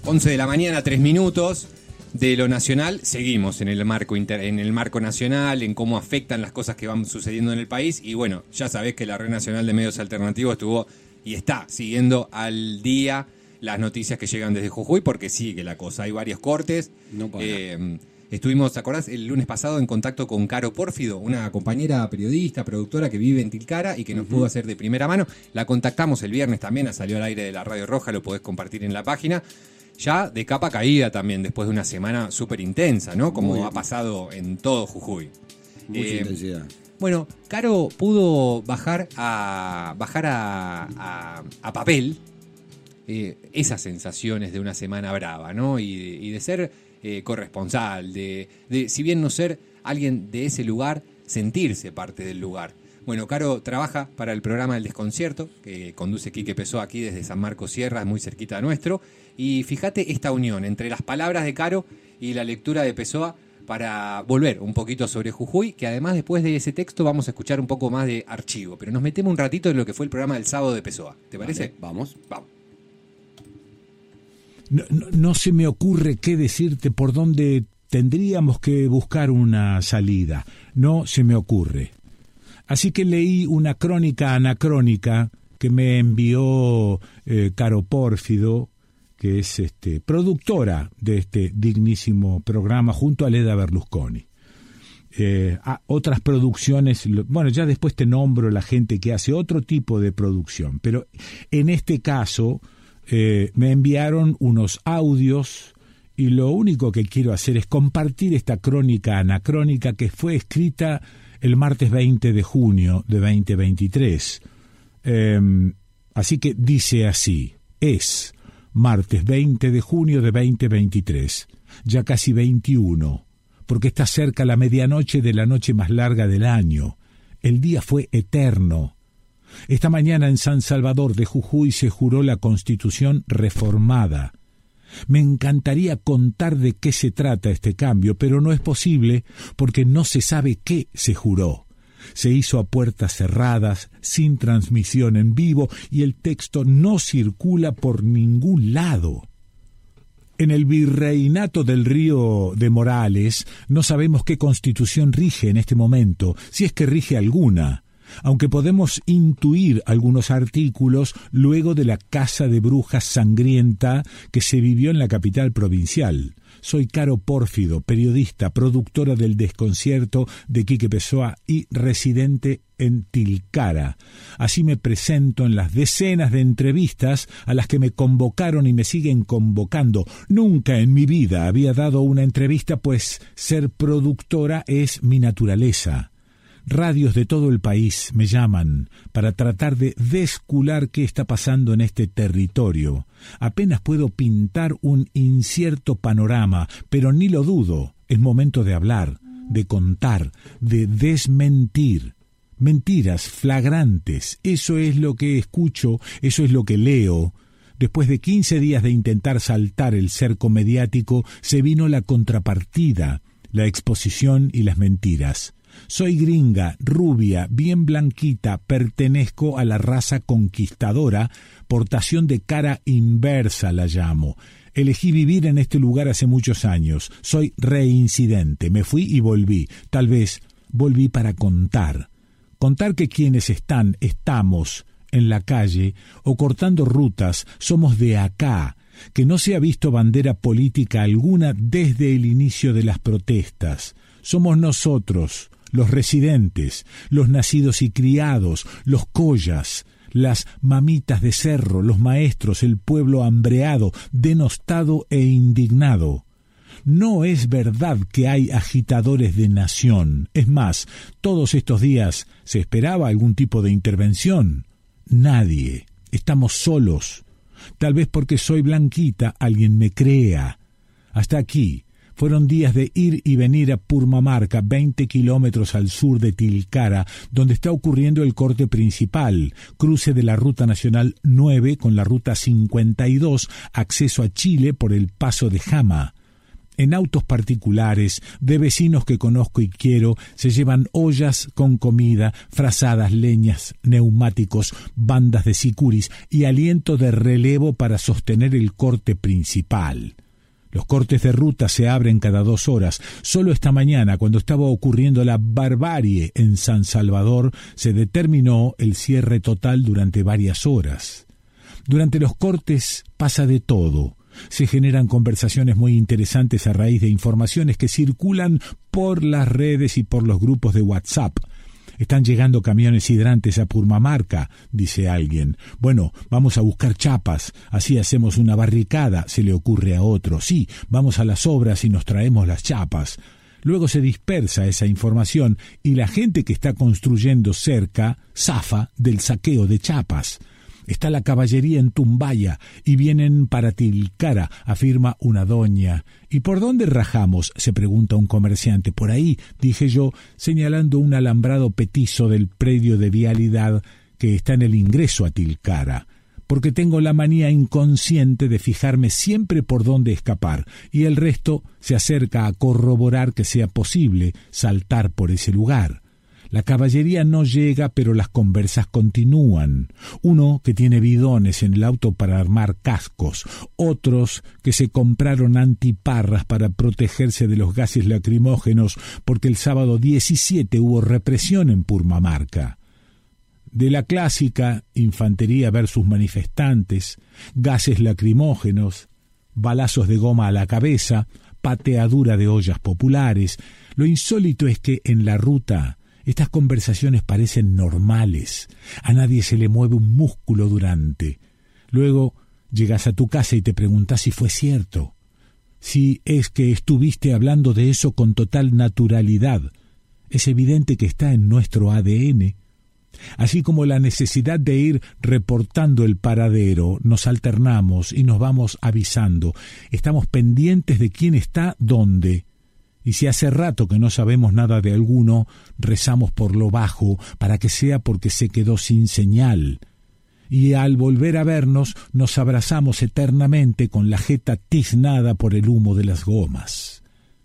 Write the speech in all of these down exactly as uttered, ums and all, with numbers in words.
once de la mañana, tres minutos de lo nacional. Seguimos en el marco inter, en el marco nacional, en cómo afectan las cosas que van sucediendo en el país. Y bueno, ya sabés que la Red Nacional de Medios Alternativos estuvo y está siguiendo al día las noticias que llegan desde Jujuy, porque sigue la cosa. Hay varios cortes. No para. Eh, estuvimos, ¿te acordás? El lunes pasado en contacto con Caro Pórfido, una compañera periodista, productora que vive en Tilcara y que nos uh-huh. pudo hacer de primera mano. La contactamos el viernes también, salió al aire de la Radio Roja, lo podés compartir en la página. Ya de capa caída también, después de una semana súper intensa, ¿no? Como Muy ha pasado en todo Jujuy. Mucha eh, intensidad. Bueno, Caro pudo bajar a bajar a, a, a papel eh, esas sensaciones de una semana brava, ¿no? Y de, y de ser eh, corresponsal, de, de, si bien no ser alguien de ese lugar, sentirse parte del lugar. Bueno, Caro trabaja para el programa El Desconcierto, que conduce Quique Pessoa aquí desde San Marcos Sierras, muy cerquita de nuestro. Y fíjate esta unión entre las palabras de Caro y la lectura de Pessoa para volver un poquito sobre Jujuy, que además después de ese texto vamos a escuchar un poco más de archivo. Pero nos metemos un ratito en lo que fue el programa del sábado de Pessoa. ¿Te parece? Vale, vamos. Vamos. No, no, no se me ocurre qué decirte por dónde tendríamos que buscar una salida. No se me ocurre. Así que leí una crónica anacrónica que me envió eh, Caro Pórfido, que es este, productora de este dignísimo programa junto a Leda Berlusconi. Eh, a otras producciones, bueno, ya después te nombro la gente que hace otro tipo de producción, pero en este caso eh, me enviaron unos audios y lo único que quiero hacer es compartir esta crónica anacrónica que fue escrita el martes veinte de junio de veinte veintitrés. Eh, así que dice así, es martes veinte de junio de veinte veintitrés, ya casi veintiuno, porque está cerca la medianoche de la noche más larga del año. El día fue eterno. Esta mañana en San Salvador de Jujuy se juró la Constitución reformada. Me encantaría contar de qué se trata este cambio, pero no es posible porque no se sabe qué se juró. Se hizo a puertas cerradas, sin transmisión en vivo, y el texto no circula por ningún lado. En el virreinato del Río de Morales no sabemos qué constitución rige en este momento, si es que rige alguna, aunque podemos intuir algunos artículos luego de la caza de brujas sangrienta que se vivió en la capital provincial. Soy Caro Pórfido, periodista, productora del Desconcierto de Quique Pessoa y residente en Tilcara. Así me presento en las decenas de entrevistas a las que me convocaron y me siguen convocando. Nunca en mi vida había dado una entrevista, pues ser productora es mi naturaleza. Radios de todo el país me llaman para tratar de descular qué está pasando en este territorio. Apenas puedo pintar un incierto panorama, pero ni lo dudo. Es momento de hablar, de contar, de desmentir. Mentiras flagrantes, eso es lo que escucho, eso es lo que leo. Después de quince días de intentar saltar el cerco mediático, se vino la contrapartida, la exposición y las mentiras. Soy gringa, rubia, bien blanquita, pertenezco a la raza conquistadora, portación de cara inversa la llamo. Elegí vivir en este lugar hace muchos años. Soy reincidente, me fui y volví. Tal vez volví para contar. Contar que quienes están, estamos en la calle o cortando rutas, somos de acá, que no se ha visto bandera política alguna desde el inicio de las protestas. Somos nosotros, los residentes, los nacidos y criados, los collas, las mamitas de cerro, los maestros, el pueblo hambreado, denostado e indignado. No es verdad que hay agitadores de nación. Es más, todos estos días se esperaba algún tipo de intervención. Nadie. Estamos solos. Tal vez porque soy blanquita alguien me crea. Hasta aquí. Fueron días de ir y venir a Purmamarca, veinte kilómetros al sur de Tilcara, donde está ocurriendo el corte principal, cruce de la Ruta Nacional nueve con la Ruta cincuenta y dos, acceso a Chile por el Paso de Jama. En autos particulares, de vecinos que conozco y quiero, se llevan ollas con comida, frazadas, leñas, neumáticos, bandas de sicuris y aliento de relevo para sostener el corte principal. Los cortes de ruta se abren cada dos horas. Solo esta mañana, cuando estaba ocurriendo la barbarie en San Salvador, se determinó el cierre total durante varias horas. Durante los cortes pasa de todo. Se generan conversaciones muy interesantes a raíz de informaciones que circulan por las redes y por los grupos de WhatsApp. Están llegando camiones hidrantes a Purmamarca, dice alguien. Bueno, vamos a buscar chapas, así hacemos una barricada, se le ocurre a otro. Sí, vamos a las obras y nos traemos las chapas. Luego se dispersa esa información y la gente que está construyendo cerca zafa del saqueo de chapas. Está la caballería en Tumbaya y vienen para Tilcara, afirma una doña. ¿Y por dónde rajamos?, se pregunta un comerciante. Por ahí, dije yo, señalando un alambrado petizo del predio de vialidad que está en el ingreso a Tilcara, porque tengo la manía inconsciente de fijarme siempre por dónde escapar, y el resto se acerca a corroborar que sea posible saltar por ese lugar. La caballería no llega, pero las conversas continúan. Uno que tiene bidones en el auto para armar cascos, otros que se compraron antiparras para protegerse de los gases lacrimógenos porque el sábado diecisiete hubo represión en Purmamarca. De la clásica infantería versus manifestantes, gases lacrimógenos, balazos de goma a la cabeza, pateadura de ollas populares. Lo insólito es que en la ruta estas conversaciones parecen normales. A nadie se le mueve un músculo durante. Luego llegas a tu casa y te preguntas si fue cierto. Si es que estuviste hablando de eso con total naturalidad. Es evidente que está en nuestro A D N. Así como la necesidad de ir reportando el paradero, nos alternamos y nos vamos avisando. Estamos pendientes de quién está dónde. Y si hace rato que no sabemos nada de alguno, rezamos por lo bajo para que sea porque se quedó sin señal. Y al volver a vernos, nos abrazamos eternamente con la jeta tiznada por el humo de las gomas.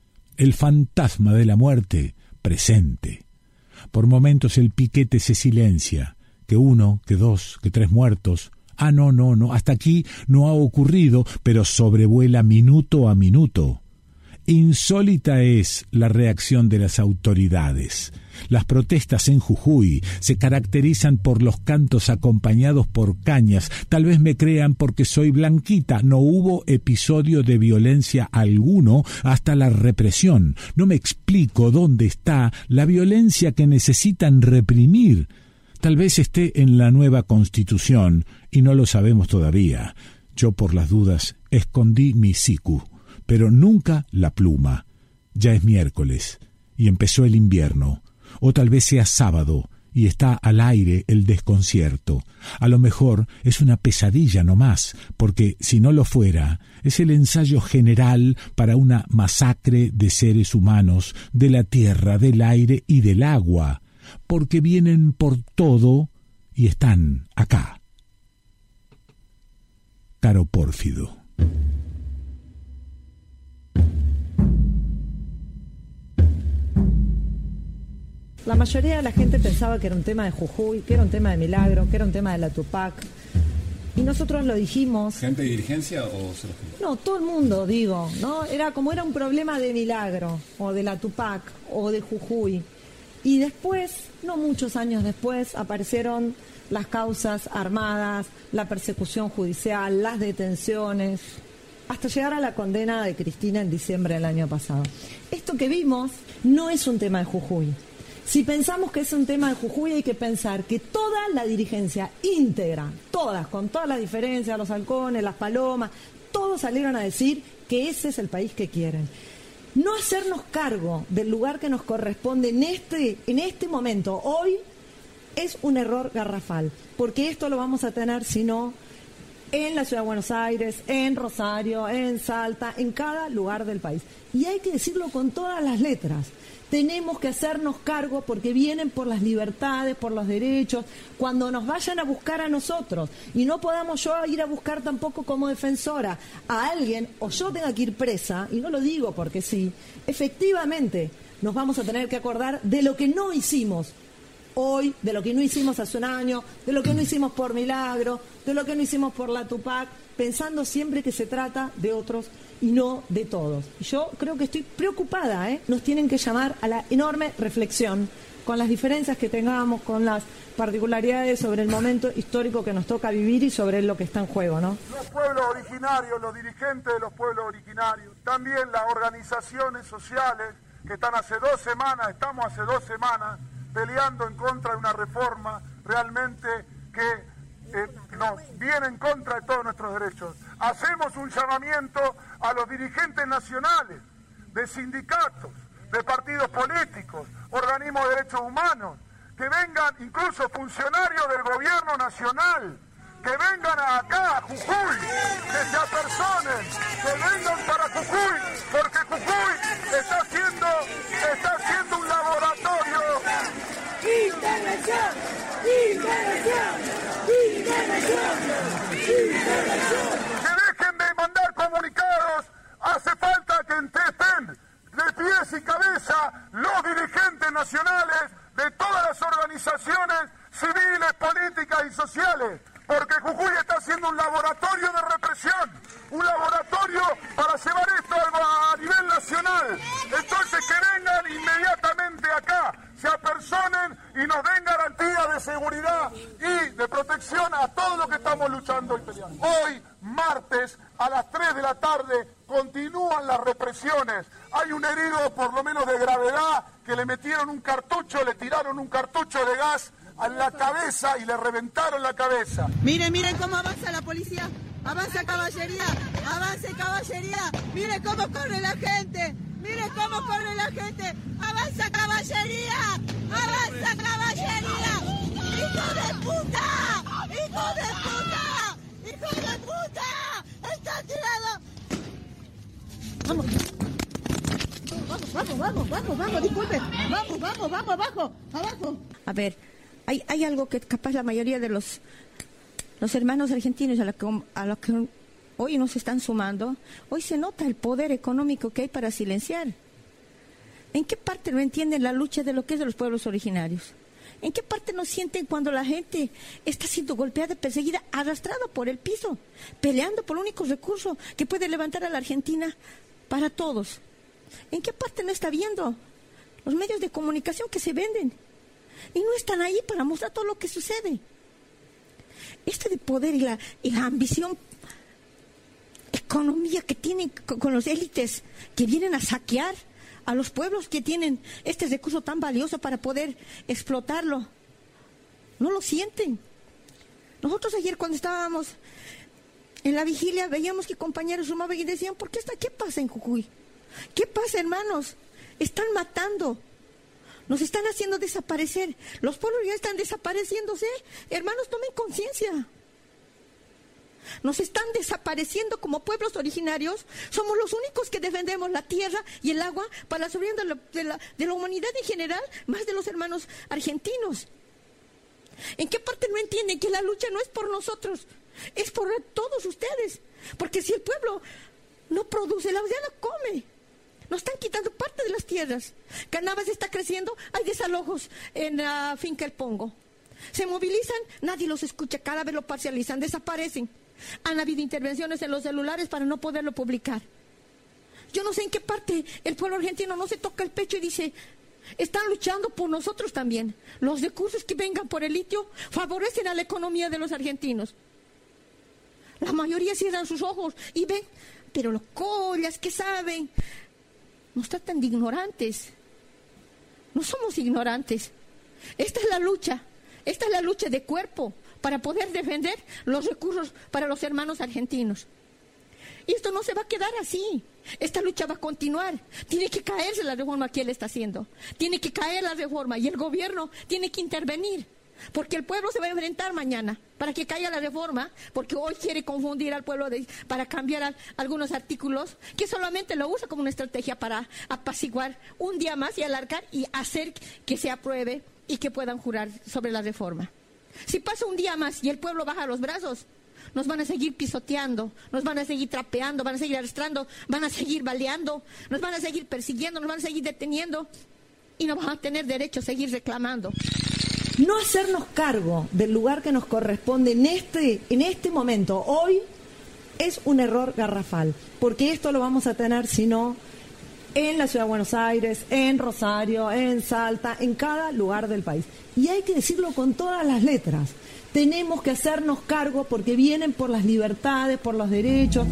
El fantasma de la muerte presente. Por momentos el piquete se silencia, que uno, que dos, que tres muertos. Ah, no, no, no, hasta aquí no ha ocurrido, pero sobrevuela minuto a minuto. Insólita es la reacción de las autoridades. Las protestas en Jujuy se caracterizan por los cantos acompañados por cañas. Tal vez me crean porque soy blanquita. No hubo episodio de violencia alguno hasta la represión. No me explico dónde está la violencia que necesitan reprimir. Tal vez esté en la nueva Constitución y no lo sabemos todavía. Yo, por las dudas, escondí mi sicu, pero nunca la pluma. Ya es miércoles y empezó el invierno. O tal vez sea sábado y está al aire el desconcierto. A lo mejor es una pesadilla no más, porque si no lo fuera, es el ensayo general para una masacre de seres humanos, de la tierra, del aire y del agua, porque vienen por todo y están acá. Caro Pórfido. La mayoría de la gente pensaba que era un tema de Jujuy, que era un tema de Milagro, que era un tema de la Tupac. Y nosotros lo dijimos. ¿Gente de dirigencia o solo gente? No, todo el mundo, digo, ¿no? Era como era un problema de Milagro, o de la Tupac, o de Jujuy. Y después, no muchos años después, aparecieron las causas armadas, la persecución judicial, las detenciones, hasta llegar a la condena de Cristina en diciembre del año pasado. Esto que vimos no es un tema de Jujuy. Si pensamos que es un tema de Jujuy, hay que pensar que toda la dirigencia íntegra, todas, con todas las diferencias, los halcones, las palomas, todos salieron a decir que ese es el país que quieren. No hacernos cargo del lugar que nos corresponde en este, en este momento, hoy, es un error garrafal, porque esto lo vamos a tener si no en la Ciudad de Buenos Aires, en Rosario, en Salta, en cada lugar del país. Y hay que decirlo con todas las letras. Tenemos que hacernos cargo porque vienen por las libertades, por los derechos, cuando nos vayan a buscar a nosotros y no podamos yo ir a buscar tampoco como defensora a alguien o yo tenga que ir presa, y no lo digo porque sí, efectivamente nos vamos a tener que acordar de lo que no hicimos hoy, de lo que no hicimos hace un año, de lo que no hicimos por Milagro, de lo que no hicimos por la Tupac, pensando siempre que se trata de otros y no de todos. Yo creo que estoy preocupada, ¿eh? Nos tienen que llamar a la enorme reflexión, con las diferencias que tengamos, con las particularidades sobre el momento histórico que nos toca vivir y sobre lo que está en juego, ¿no? Los pueblos originarios, los dirigentes de los pueblos originarios, también las organizaciones sociales que están hace dos semanas, estamos hace dos semanas, peleando en contra de una reforma realmente que eh, no, viene en contra de todos nuestros derechos. Hacemos un llamamiento a los dirigentes nacionales, de sindicatos, de partidos políticos, organismos de derechos humanos, que vengan incluso funcionarios del gobierno nacional, que vengan acá a Jujuy, que se apersonen, que vengan para Jujuy, porque Jujuy está haciendo, está haciendo un laboratorio. ¡Intervención! ¡Intervención! ¡Intervención! ¡Intervención! Que dejen de mandar comunicados, hace falta que estén de pies y cabeza los dirigentes nacionales de todas las organizaciones civiles, políticas y sociales, porque Jujuy está haciendo un laboratorio de represión, un laboratorio para llevar esto a nivel nacional. Entonces que vengan inmediatamente acá, se apersonen y nos den garantías de seguridad y de protección a todo lo que estamos luchando y peleando. Hoy, martes, a las tres de la tarde, continúan las represiones. Hay un herido, por lo menos de gravedad, que le metieron un cartucho, le tiraron un cartucho de gas en la cabeza y le reventaron la cabeza. Miren, miren cómo avanza la policía. Avanza caballería, avance caballería. Miren cómo corre la gente. Miren cómo corre la gente. Avanza caballería. Avanza caballería. ¡Hijo de puta! ¡Hijo de puta! ¡Hijo de puta! ¡Está tirado! Vamos. Vamos, vamos, vamos, vamos, vamos, disculpe. Vamos, vamos, vamos, abajo, abajo. A ver, hay, hay algo que capaz la mayoría de los, los hermanos argentinos a los que, a los que hoy nos están sumando, hoy se nota el poder económico que hay para silenciar. ¿En qué parte no entienden la lucha de lo que es de los pueblos originarios? ¿En qué parte no sienten cuando la gente está siendo golpeada, perseguida, arrastrada por el piso, peleando por el único recurso que puede levantar a la Argentina para todos? ¿En qué parte no está viendo los medios de comunicación que se venden? Y no están ahí para mostrar todo lo que sucede. Este de poder y la, y la ambición, economía que tienen con, con los élites que vienen a saquear a los pueblos que tienen este recurso tan valioso para poder explotarlo, no lo sienten. Nosotros ayer cuando estábamos en la vigilia veíamos que compañeros sumaban y decían, ¿por qué está? ¿Qué pasa en Jujuy? ¿Qué pasa, hermanos? Están matando, nos están haciendo desaparecer, los pueblos ya están desapareciéndose. Hermanos, tomen conciencia. Nos están desapareciendo como pueblos originarios. Somos los únicos que defendemos la tierra y el agua para la soberanía de la, de la, de la humanidad en general, más de los hermanos argentinos. ¿En qué parte no entienden que la lucha no es por nosotros? Es por todos ustedes. Porque si el pueblo no produce, la ciudad no come. Nos están quitando parte de las tierras. Canavas está creciendo, hay desalojos en la finca El Pongo. Se movilizan, nadie los escucha, cada vez lo parcializan, desaparecen. Han habido intervenciones en los celulares para no poderlo publicar. Yo no sé en qué parte el pueblo argentino no se toca el pecho y dice, están luchando por nosotros también. Los recursos que vengan por el litio favorecen a la economía de los argentinos. La mayoría cierran sus ojos y ven, pero los collas que saben, nos tratan de ignorantes. No somos ignorantes. Esta es la lucha, esta es la lucha de cuerpo para poder defender los recursos para los hermanos argentinos. Y esto no se va a quedar así. Esta lucha va a continuar. Tiene que caerse la reforma que él está haciendo. Tiene que caer la reforma y el gobierno tiene que intervenir. porque el pueblo se va a enfrentar mañana para que caiga la reforma, porque hoy quiere confundir al pueblo de, para cambiar a, algunos artículos que solamente lo usa como una estrategia para apaciguar un día más y alargar y hacer que se apruebe y que puedan jurar sobre la reforma. Si pasa un día más y el pueblo baja los brazos, nos van a seguir pisoteando, nos van a seguir trapeando, van a seguir arrastrando, van a seguir baleando, nos van a seguir persiguiendo, nos van a seguir deteniendo y no vamos a tener derecho a seguir reclamando. No hacernos cargo del lugar que nos corresponde en este, en este momento, hoy, es un error garrafal, porque esto lo vamos a tener, si no, en la Ciudad de Buenos Aires, en Rosario, en Salta, en cada lugar del país. Y hay que decirlo con todas las letras. Tenemos que hacernos cargo porque vienen por las libertades, por los derechos.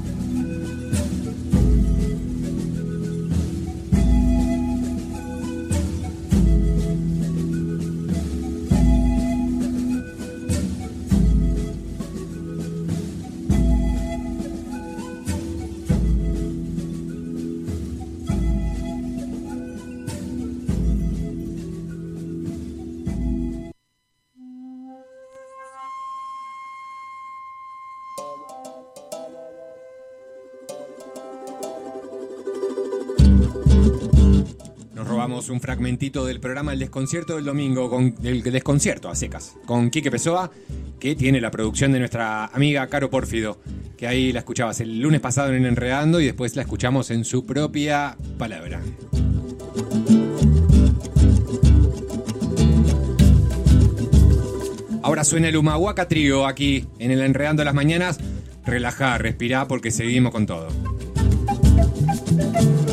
Un fragmentito del programa El Desconcierto del domingo, con el desconcierto a secas, con Quique Pessoa, que tiene la producción de nuestra amiga Caro Pórfido, que ahí la escuchabas el lunes pasado en Enredando y después la escuchamos en su propia palabra. Ahora suena el Humahuaca Trío aquí en el Enredando las Mañanas. Relajá, respirá porque seguimos con todo.